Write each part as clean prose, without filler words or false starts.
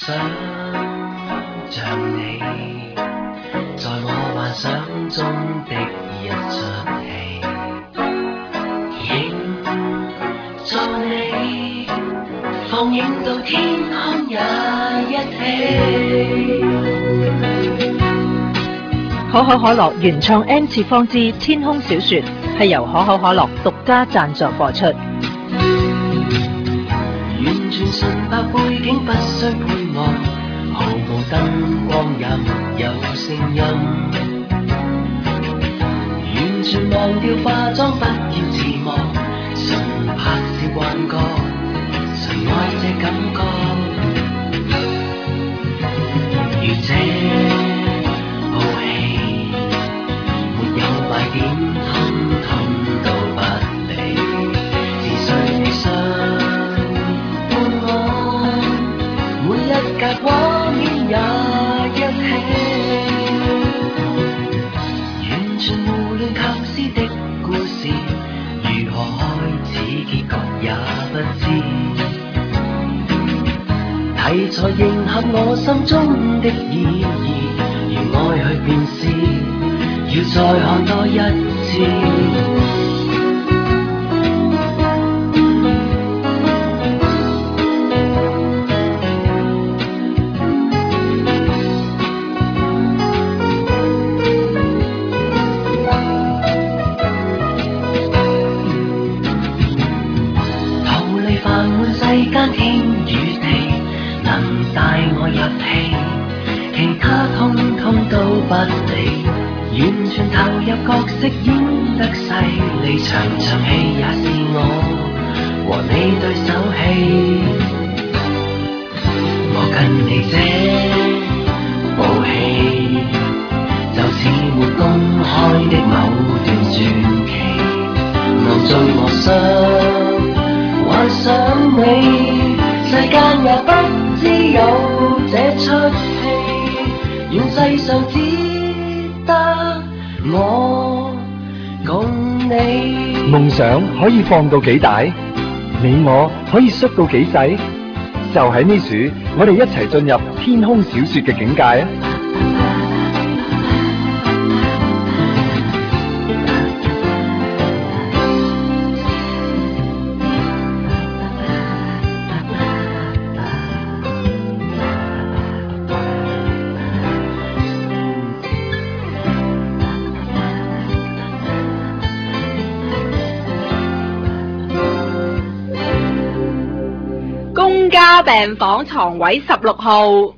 想像你，在我幻想中的一出戲，影做你，放映到天空也一起。 可口可樂原創 N 次方之天空小說係由可口可樂獨家贊助播出。 完全純白背景，不需配樂，毫無燈光也沒有聲音，完全忘掉化妝，不要自摸，純拍攝幻覺，純愛這感覺，如這部戲沒有賣點，通通都不理，自信你想每一格畫面也一起，完全胡亂構思的故事，如何開始結局也不知。題材迎合我心中的意義，如愛去便是，要再看多一次。世間天與地，能帶我入戲，其他通通都不理，完全投入角色演得犀利，場場戲也是我和你對手戲。我跟你這部戲，就似沒公開的某段傳奇，能做我想幻想你，世間也不知有這出戲，願世上只得我共你。 夢想可以放到幾大？你我可以縮到幾細？就喺呢處，我哋一齊進入天空小說嘅境界啊！ 公家病房床位16號。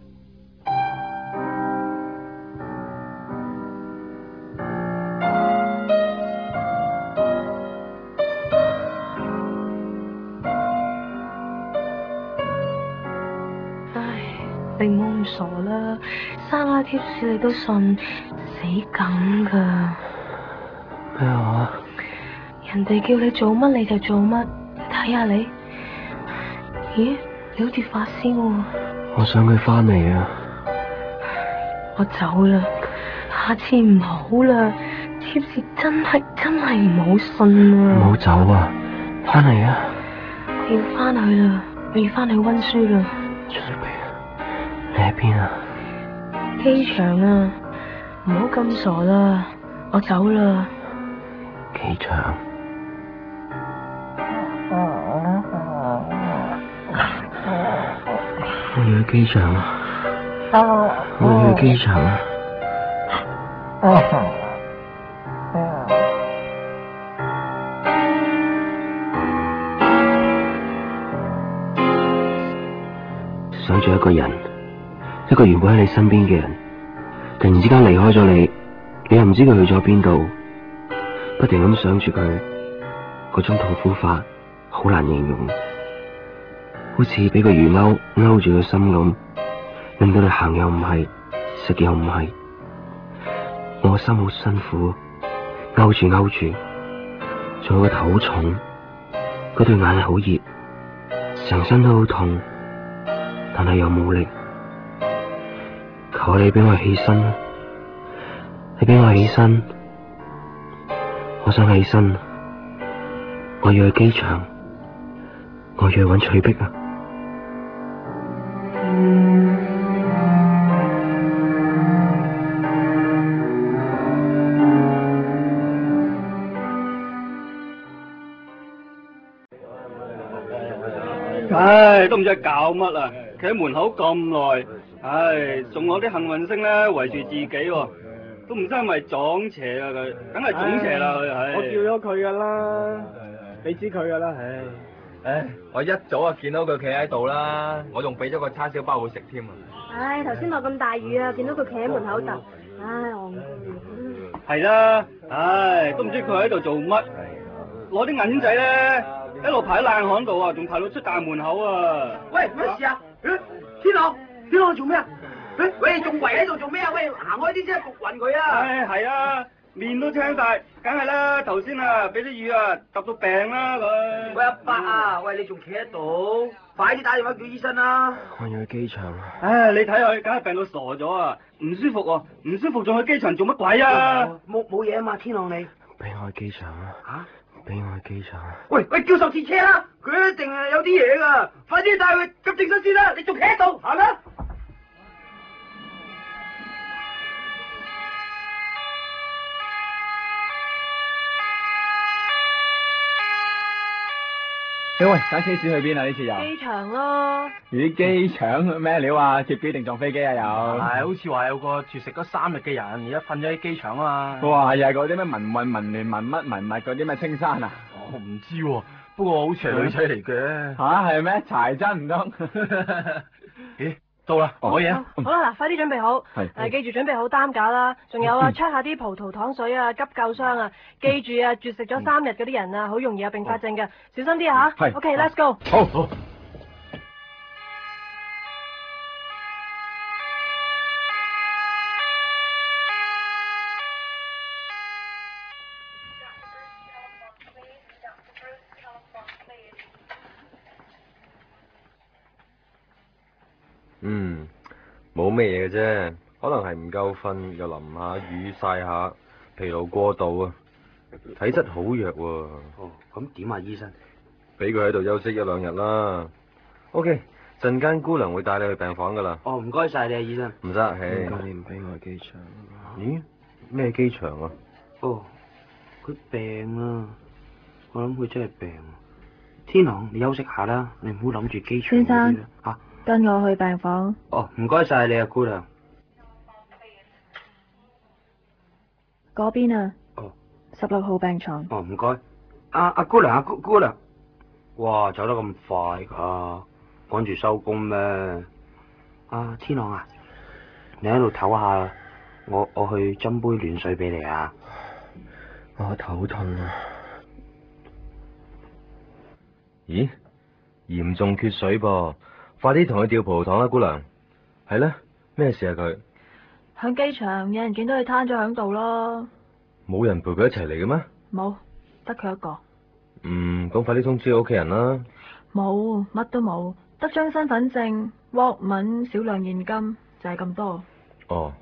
你唔好咁傻啦，生下貼士你都信，死梗噶。 咩話？ 人哋叫你做乜你就做乜，睇下你。咦，你好似發燒喎。 我想佢翻嚟啊！ 我走啦，下次唔好啦，貼士真係唔好信啊！ 唔好走啊，翻嚟啊！ 我要翻去啦，我要翻去溫書啦。 你喺邊啊？ 機場啊，唔好咁傻啦，我走啦。 機場。我要去機場啊！我要去機場啊！想住一個人，一個原本喺你身邊嘅人，突然之間離開咗你，你又唔知佢去咗邊度，不停咁想住佢，嗰種痛苦法好難形容。好似俾個魚勾住個心咁，令到你行又唔係，食又唔係。我心好辛苦，勾住，仲有個頭好重，嗰對眼好熱，成身都好痛，但係又冇力。求你俾我起身，你俾我起身，我想起身，我要去機場，我要去搵翠碧啊！ 都唔知係搞乜啊！企喺門口咁耐，唉，仲攞啲幸運星咧圍住自己喎，都唔知係咪撞邪啊佢，梗係撞邪啦佢，唉！ 我叫咗佢噶啦，你知佢噶啦， 唉，我一早就見到佢企喺度啦，我仲俾咗個叉燒包佢食添啊！ 唉，頭先落咁大雨啊，見到佢企喺門口就，唉，我唔係啦，唉，都唔知佢喺度做乜，攞啲銀仔咧，一路排喺冷巷度啊，仲排到出大門口啊！ 喂，咩事啊？天朗，天朗做咩啊？喂，仲圍喺度做咩啊？喂，行開啲先，焗暈佢啊！ 唉，係啊，面都青晒，梗係啦，頭先啊，俾啲雨啊揼到病啦佢。 喂，阿伯啊，喂，你仲企喺度？快啲打電話叫醫生啦！ 我要去機場。 唉，你睇佢，梗係病到傻咗啊！唔舒服喎，唔舒服仲去機場做乜鬼啊？ 冇嘢啊嘛，天朗你。 俾我去機場啊！ 吓？ 俾我去機場啊！ 喂，叫十字車啦！佢一定係有啲嘢噶，快啲帶佢急症室先啦！你仲企喺度，行啦！ 喂，架車士去邊啊？呢次又機場咯。 咦，機場咩料啊？劫機定撞飛機啊？又係，好似話有個絕食咗3日嘅人，而家瞓咗喺機場啊嘛。 哇，又係嗰啲咩民運、民聯、民乜、民物嗰啲咩青山啊？ 我唔知喎，不過好似係女仔嚟嘅。 吓，係咩？柴真唔通？ 咦，到啦，攞嘢啊！ 好啦，嗱，快啲準備好，記住準備好擔架啦，仲有啊，check 下啲葡萄糖水啊，急救箱啊，記住啊，絕食咗3日嗰啲人啊，好容易有併發症嘅，小心啲啊吓。OK，let's go。 好。 冇咩嘢嘅啫，可能係唔夠瞓，又淋下雨曬下，疲勞過度啊，體質好弱喎。 哦，咁點啊，醫生？ 俾佢喺度休息1-2日啦。OK，陣間姑娘會帶你去病房噶啦。 哦，唔該晒你啊，醫生。 唔得， 唔該你唔俾我去機場。咦？咩機場啊？ 哦，佢病啊，我諗佢真係病啊。天朗，你休息下啦，你唔好諗住機場嗰啲啦。吓。 跟我去病房。 哦，唔該晒你啊，姑娘。 嗰邊啊。 哦。 16號病床。 哦，唔該。阿姑娘，姑娘。哇，走得咁快噶，趕住收工咩？天朗啊，你喺度唞下，我去斟杯暖水俾你啊。 我頭痛啊。咦？嚴重缺水噃。快啲同佢吊葡萄糖啦，姑娘。係咧，咩事啊佢？ 響機場有人見到佢攤咗響度咯。 冇人陪佢一齊嚟嘅咩？ 冇，得佢一個。 咁快啲通知屋企人啦。 冇，乜都冇，得張身份證、沃文、少量現金，就係咁多。 哦。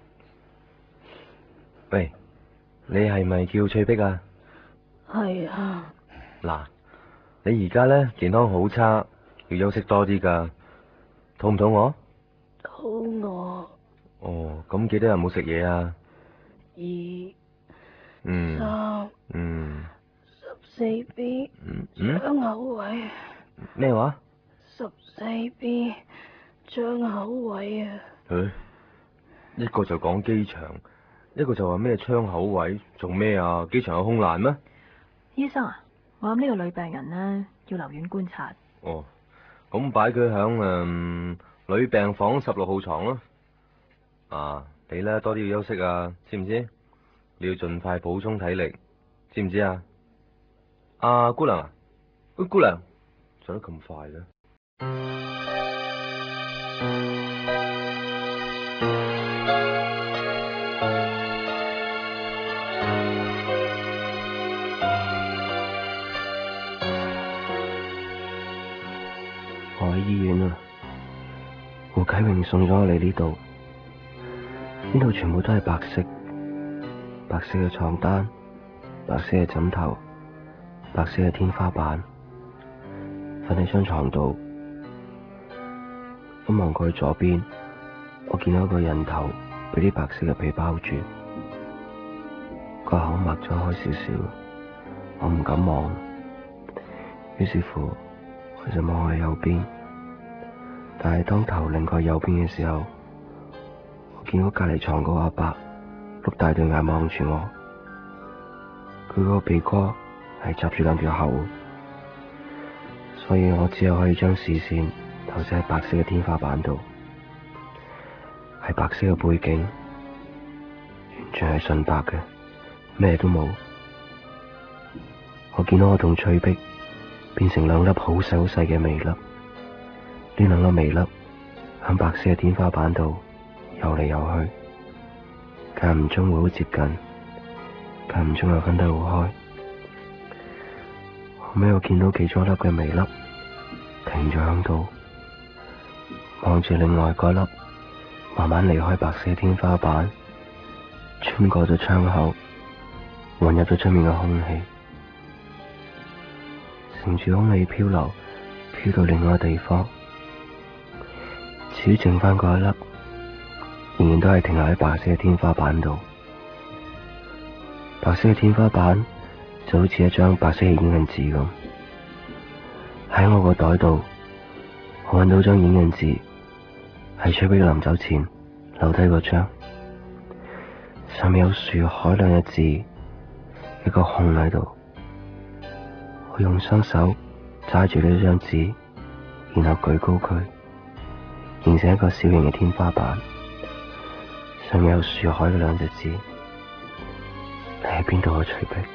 喂，你係咪叫翠碧啊？ 係啊。 嗱，你而家咧健康好差。要休息多啲噶，肚唔肚餓？ 肚餓。 哦，咁幾多日冇食嘢啊 ？2、 3、 14B，張口位。 咩話 ？14B，張口位啊。 一個就講機場，一個就話咩窗口位，做咩啊？機場有空難咩？ 醫生啊，我諗呢個女病人呢，要留院觀察。 哦。咁擺佢響女病房16號床咯。你咧多啲要休息啊，知唔知？你要盡快補充體力，知唔知啊？姑娘啊，姑娘，做得咁快嘅？我喺醫院啊，胡啟榮送咗我嚟呢度，呢度全部都係白色嘅床單，白色嘅枕頭，白色嘅天花板，瞓喺張床度，一望過去左邊，我見到一個人頭俾啲白色嘅被包住，個口擘咗開少少，我唔敢望，於是乎我就望去右邊。 但係當頭擰過右邊嘅時候，我見到隔離床個阿伯碌大對眼望住我，佢個鼻哥係插住兩條喉，所以我只有可以將視線投射喺白色嘅天花板度，係白色嘅背景，完全係純白嘅，咩都冇。我見到我同翠碧變成兩粒好細好細嘅微粒，呢兩粒微粒喺白色嘅天花板度游嚟游去，間唔中會好接近，間唔中又分得好開。後尾我見到其中一粒嘅微粒停咗喺度，望住另外嗰粒慢慢離開白色嘅天花板，穿過咗窗口，混入咗出面嘅空氣，乘住空氣漂流，飄到另外一個地方。至於剩翻嗰一粒，仍然都係停留喺白色嘅天花板度。白色嘅天花板就好似一張白色嘅影印紙咁。喺我個袋度，我搵到張影印紙，係翠碧臨走前留低嗰張，上面有樹海兩隻字，一個空喺度。我用雙手揸住呢張紙，然後舉高佢，形成一個小型嘅天花板，上面有樹海嘅兩隻字。你喺邊度啊，翠碧？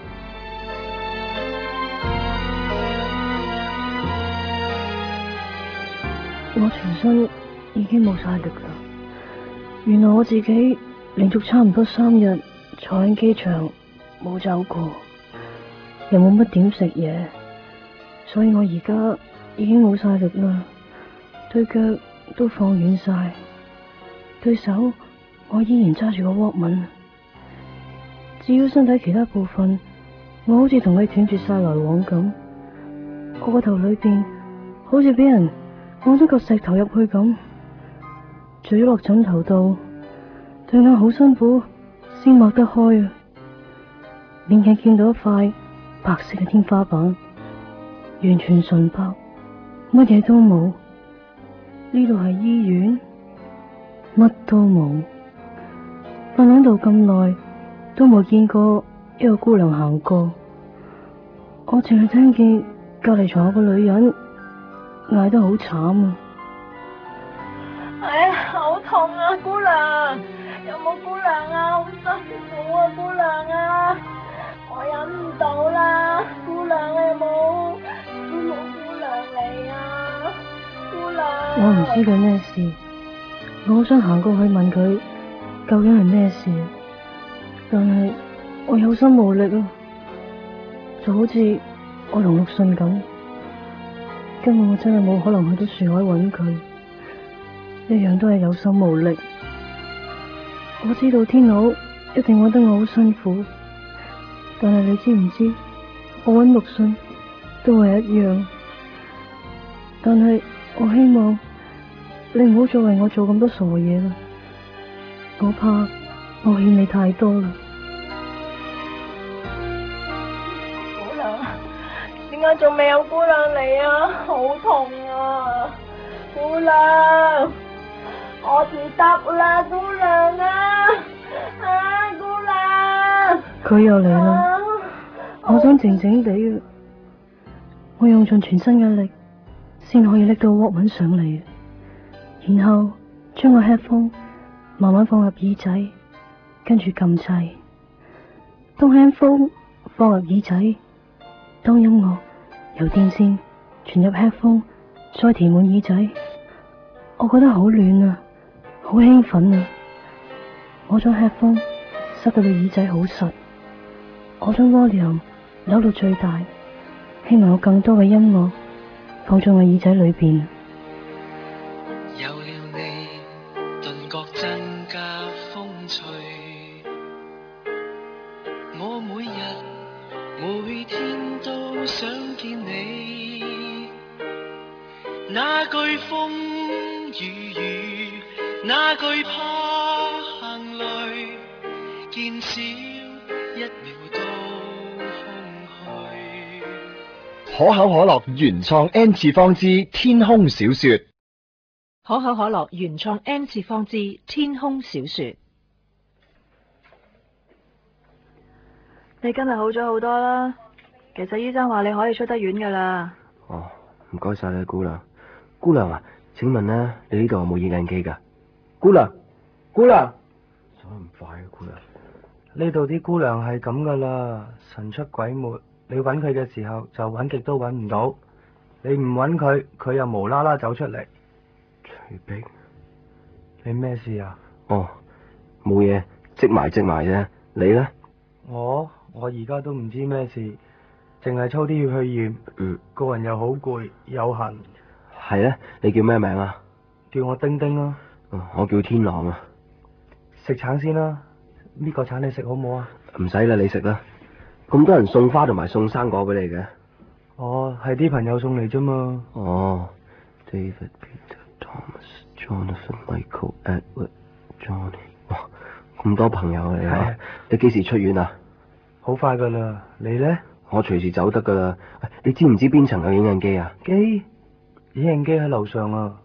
我全身已經冇晒力啦。原來我自己連續差唔多3日坐喺機場冇走過，又冇乜點食嘢，所以我而家已經冇晒力啦，對腳都放軟晒，對手我依然揸住個Walkman。至於身體其他部分，我好似同佢斷絕晒來往咁，我個頭裏邊好似俾人放咗個石頭入去咁，墜咗落枕頭度，對眼好辛苦先擘得開啊！勉強見到一塊白色嘅天花板，完全純白，乜嘢都冇。呢度係醫院，乜都冇。瞓喺度咁耐，都冇見過一個姑娘行過。我淨係聽見隔籬床有個女人嗌得好慘啊！ 哎呀，好痛啊，姑娘，有冇姑娘啊？好辛苦啊，姑娘啊！我忍唔到啦，姑娘啊，有冇姑娘嚟啊？姑娘， 我唔知佢咩事，我好想行過去問佢究竟係咩事，但係我有心無力啊，就好似我同陸信咁，今日我真係冇可能去到樹海揾佢，一樣都係有心無力。我知道天佬一定揾得我好辛苦，但係你知唔知我揾陸信都係一樣。但係我希望你唔好再為我做咁多傻嘢啦，我怕我欠你太多啦。 姑娘，點解仲未有姑娘嚟啊？好痛啊！姑娘，我唔得啦，姑娘啊！啊，姑娘！ 佢又嚟啦！我想靜靜地嘅，我用盡全身嘅力先可以拎到Walkman上嚟，然後將個 headphone 慢慢放入耳仔，跟住撳掣。當 headphone 放入耳仔，當音樂由電線傳入 headphone，再填滿耳仔，我覺得好暖啊，好興奮啊！我將 headphone 塞到對耳仔好實，我將 volume 扭到最大，希望有更多嘅音樂放進我耳仔裏邊。 有了你，頓覺增加風趣。我每日每天都想見你，那句風雨，那句怕行淚，見少一秒都空虛。 可口可樂原創 N 次方之天空小說。 可口可樂原創 N 次方之天空小說。 你今日好咗好多啦，其實醫生話你可以出得院噶啦。 哦，唔該晒你姑娘。姑娘啊，請問呢，你呢度有冇影印機噶？姑娘，姑娘，走得唔快啊，姑娘。 呢度啲姑娘係咁噶啦，神出鬼沒，你揾佢嘅時候就揾極都揾唔到，你唔揾佢，佢又無啦啦走出嚟。 徐碧， 你咩事啊？ 哦，冇嘢，積埋啫。你呢？ 我而家都唔知咩事，淨係抽啲血去驗，個人又好攰又痕。 係咧，你叫咩名啊？ 叫我丁丁啊。 我叫天朗啊。 食橙先啦，呢個橙你食好唔好啊？ 唔使啦，你食啦。咁多人送花同埋送生果俾你嘅。 哦，係啲朋友送嚟啫嘛。 哦 ，David、Peter、Thomas、Jonathan、Michael、Edward、Johnny， 哇，咁多朋友嚟啊！你幾時出院啊？ 好快噶啦，你呢？ 我隨時走得噶啦。你知唔知邊層有影印機啊？ 影印機喺樓上啊。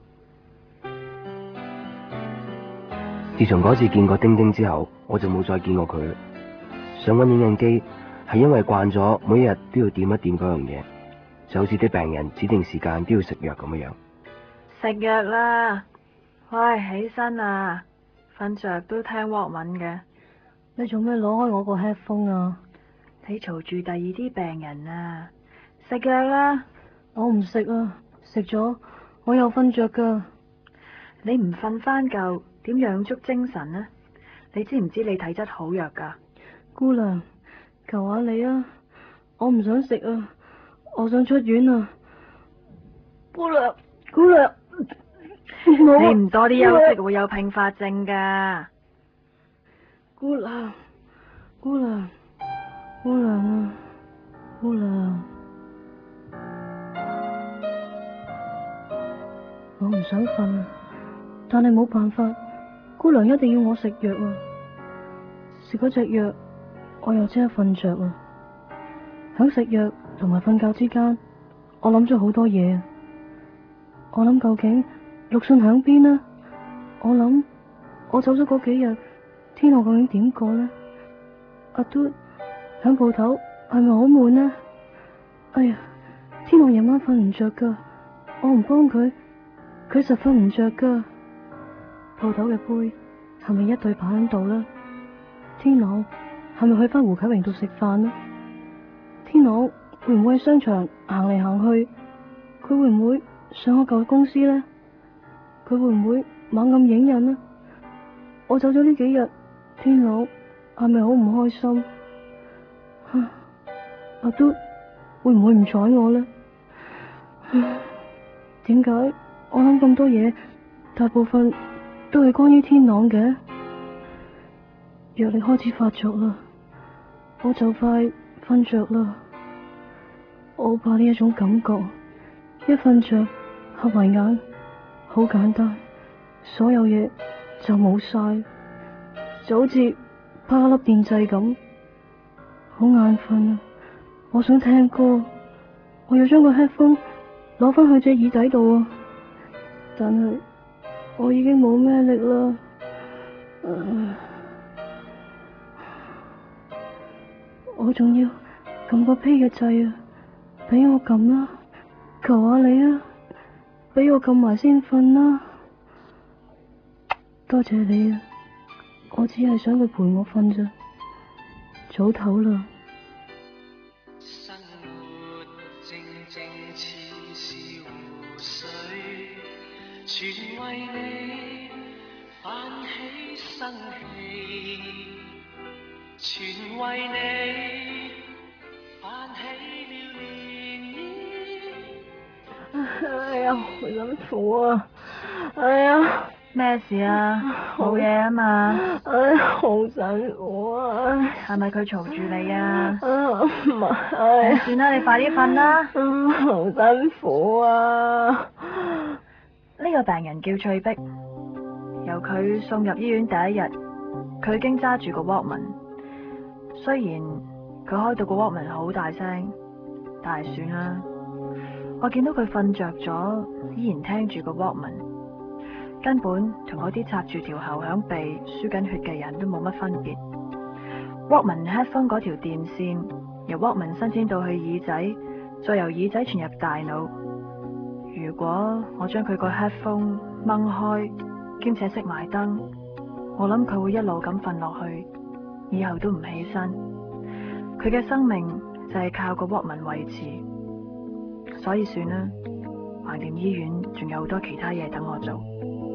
自從嗰次見過丁丁之後，我就冇再見過佢。想搵影印機係因為慣咗每一日都要掂一掂嗰樣嘢，就好似啲病人指定時間都要食藥咁樣。 食藥啦，喂，起身啊，瞓着都聽 Walkman 嘅。 你做咩攞開我個 headphone 啊？ 你嘈住第二啲病人啊！食藥啦。 我唔食啊，食咗我又瞓着噶。 你唔瞓翻夠，點養足精神呢？你知唔知你體質好弱噶？ 姑娘，求下你啊，我唔想食啊，我想出院啊。姑娘， 你唔多啲休息會有併發症噶。 姑娘啊，姑娘，我唔想瞓啊，但係冇辦法，姑娘一定要我食藥啊。食嗰隻藥，我又即刻瞓着啊。響食藥同埋瞓覺之間，我諗咗好多嘢。我諗究竟陸遜響邊呢？我諗我走咗嗰幾日，天朗究竟點過呢？阿嘟響鋪頭係咪好悶呢？哎呀，天朗夜晚瞓唔着噶，我唔幫佢，佢實瞓唔着噶。鋪頭嘅杯係咪一對擺喺度呢？天朗係咪去翻胡啟榮度食飯呢？天朗會唔會去商場行嚟行去？佢會唔會上我舊公司呢？佢會唔會猛咁影印呢？我走咗呢幾日，天朗係咪好唔開心？阿嘟會唔會唔睬我呢？點解我諗咁多嘢，大部分都係關於天朗嘅？藥力開始發作啦，我就快瞓着啦。我好怕呢一種感覺，一瞓着合埋眼，好簡單，所有嘢就冇晒，就好似啪粒電掣咁，好眼瞓啊！我想聽歌，我要將個 headphone 攞翻去隻耳仔度啊！但係我已經冇咩力啦，我仲要撳個 play 嘅掣啊！俾我撳啦，求下你啊！俾我撳埋先瞓啦！多謝你啊！我只係想佢陪我瞓咋，早唞啦。 生活靜靜似是湖水，全為你泛起生氣，全為你泛起了漣漪。 哎呀，好辛苦啊！哎呀， 咩事啊？冇嘢啊嘛？ 哎呀，好辛苦啊！ 係咪佢嘈住你啊？ 唔係。 算啦，你快啲瞓啦。 好辛苦啊！ 呢個病人叫翠碧，由佢送入醫院第一日，佢已經揸住個 Walkman。雖然佢開到個 Walkman 好大聲，但係算啦。我見到佢瞓着咗，依然聽住個 Walkman。 根本同嗰啲插住條喉響鼻輸緊血嘅人都冇乜分別。Walkman headphone 嗰條電線由 Walkman 伸展到去耳仔，再由耳仔傳入大腦。如果我將佢個 headphone 掹開，兼且熄埋燈，我諗佢會一路咁瞓落去，以後都唔起身。佢嘅生命就係靠個 Walkman 維持，所以算啦。橫掂醫院仲有好多其他嘢等我做。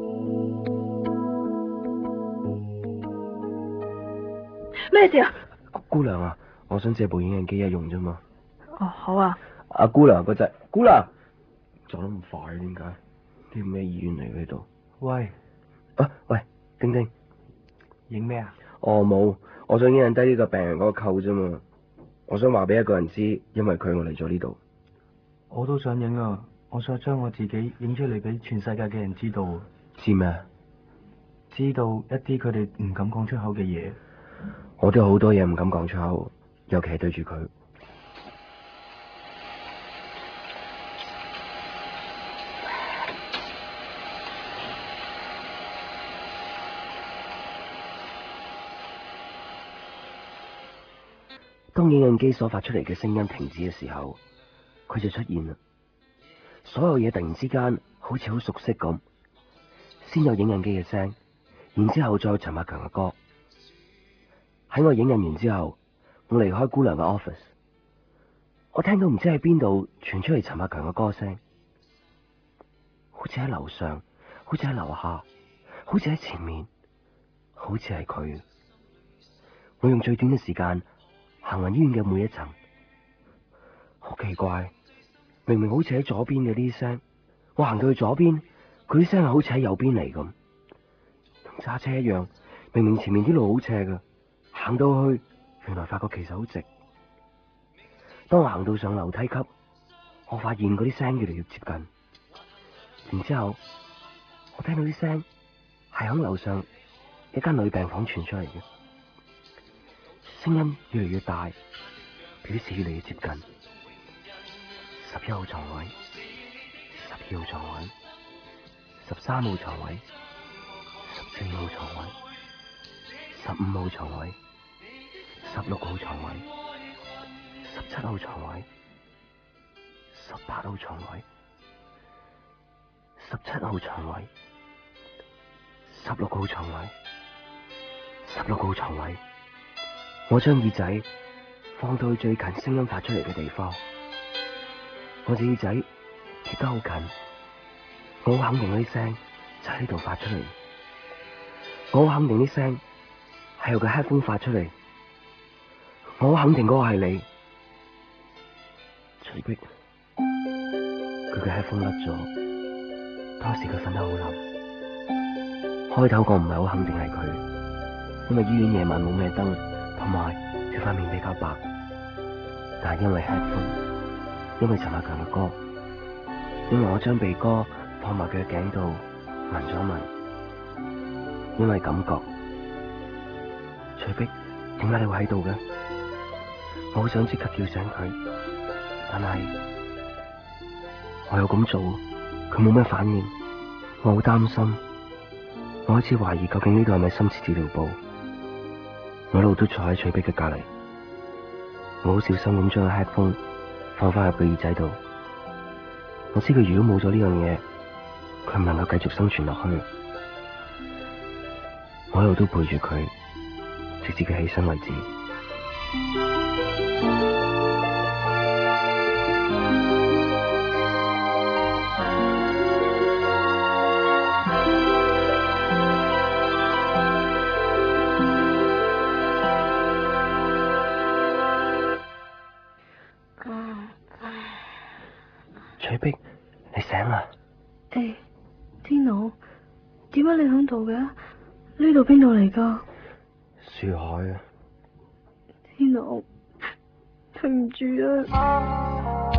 咩事啊？ 姑娘啊，我想借部影印機一用啫嘛。 哦，好啊。 阿姑娘嗰隻，姑娘撞得咁快，點解？呢咩醫院嚟嘅呢度？ 喂， 喂，丁丁， 影咩啊？ 哦冇，我想影印低呢個病人嗰個扣啫嘛。我想話俾一個人知，因為佢我嚟咗呢度。 我都想影啊！我想將我自己影出嚟俾全世界嘅人知道。 知咩？ 知道一啲佢哋唔敢講出口嘅嘢。 我都有好多嘢唔敢講出口，尤其係對住佢。當影印機所發出嚟嘅聲音停止嘅時候，佢就出現啦。所有嘢突然之間好似好熟悉咁，先有影印機嘅聲，然之後再有陳百強嘅歌。喺我影印完之後，我離開姑娘嘅 office， 我聽到唔知喺邊度傳出嚟陳百強嘅歌聲，好似喺樓上，好似喺樓下，好似喺前面，好似係佢。我用最短嘅時間行勻醫院嘅每一層，好奇怪，明明好似喺左邊嘅呢啲聲，我行到去左邊，佢啲聲係好似喺右邊嚟咁，同揸車一樣，明明前面啲路好斜㗎，行到去原來發覺其實好直。當我行到上樓梯級，我發現嗰啲聲越嚟越接近，然之後我聽到啲聲係響樓上一間女病房傳出嚟嘅。聲音越嚟越大，表示越嚟越接近。11號床位、12號床位、13號床位、14號床位、15號床位、16號床位、17號床位、18號床位、17號床位、16號床位、16號床位。我將耳仔放到去最近聲音發出嚟嘅地方，我隻耳仔貼得好近，我好肯定嗰啲聲就喺呢度發出嚟，我好肯定啲聲係由個 headphone 發出嚟，我好肯定嗰個係你，徐碧。佢嘅 headphone 甩咗，當時佢瞓得好冧，開頭我唔係好肯定係佢，因為醫院夜晚冇咩燈。同埋佢塊面比較白，但係因為 headphone， 因為陳百強嘅歌，因為我將鼻哥放埋佢嘅頸度聞咗聞，因為感覺。徐碧，點解你會喺度嘅？我好想即刻叫醒佢，但係我有咁做，佢冇咩反應，我好擔心，我開始懷疑究竟呢度係咪深切治療部。我一路都坐喺徐碧嘅隔籬，我好小心咁將個 headphone 放翻入個耳仔度。我知佢如果冇咗呢樣嘢，佢唔能夠繼續生存落去。我一路都陪住佢，直至佢起身為止。徐碧，你醒啦？ 天奴，點解你響度嘅？呢度邊度嚟噶？ 樹海啊！ 天奴，對唔住啊！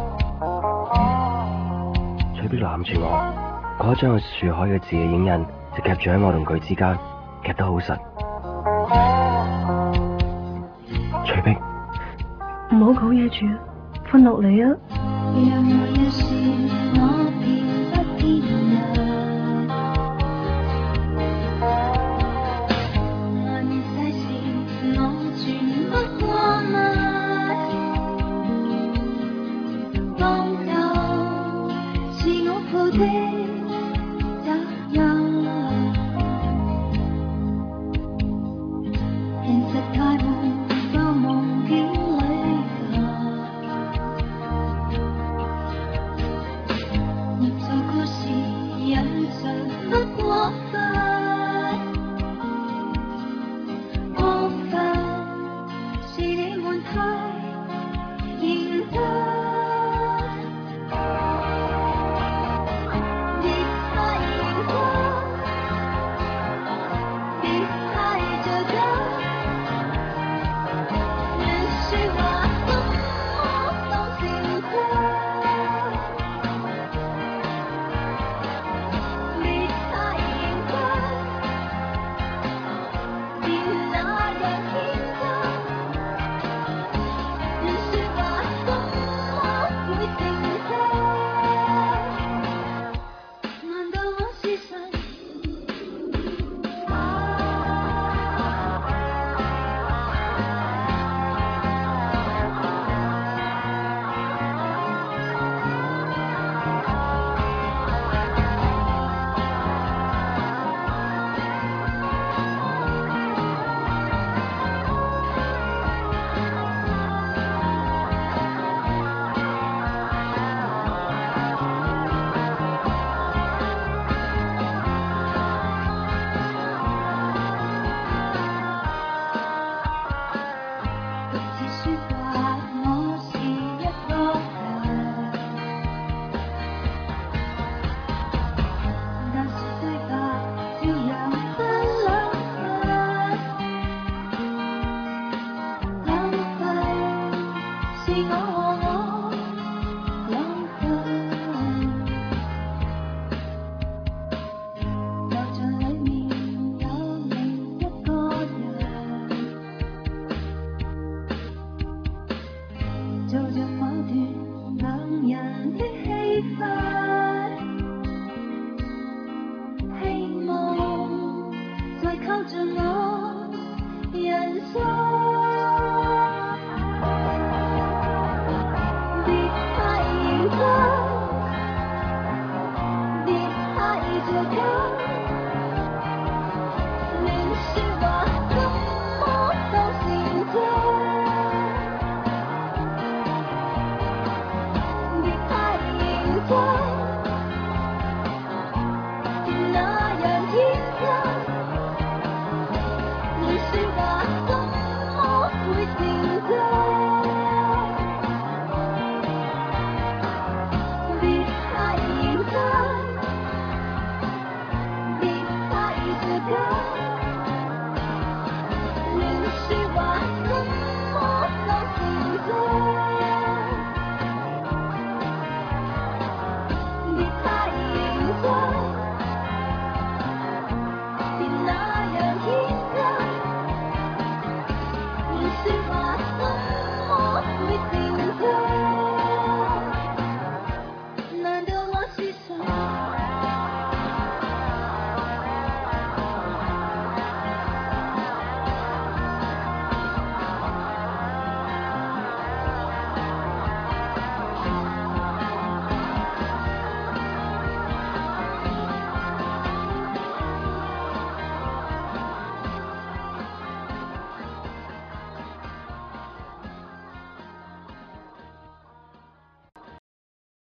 徐碧攬住我，嗰張有樹海嘅字嘅影印就夾住喺我同佢之間，夾得好實。徐碧， 唔好講嘢住，瞓落嚟啊！ 讓我一試我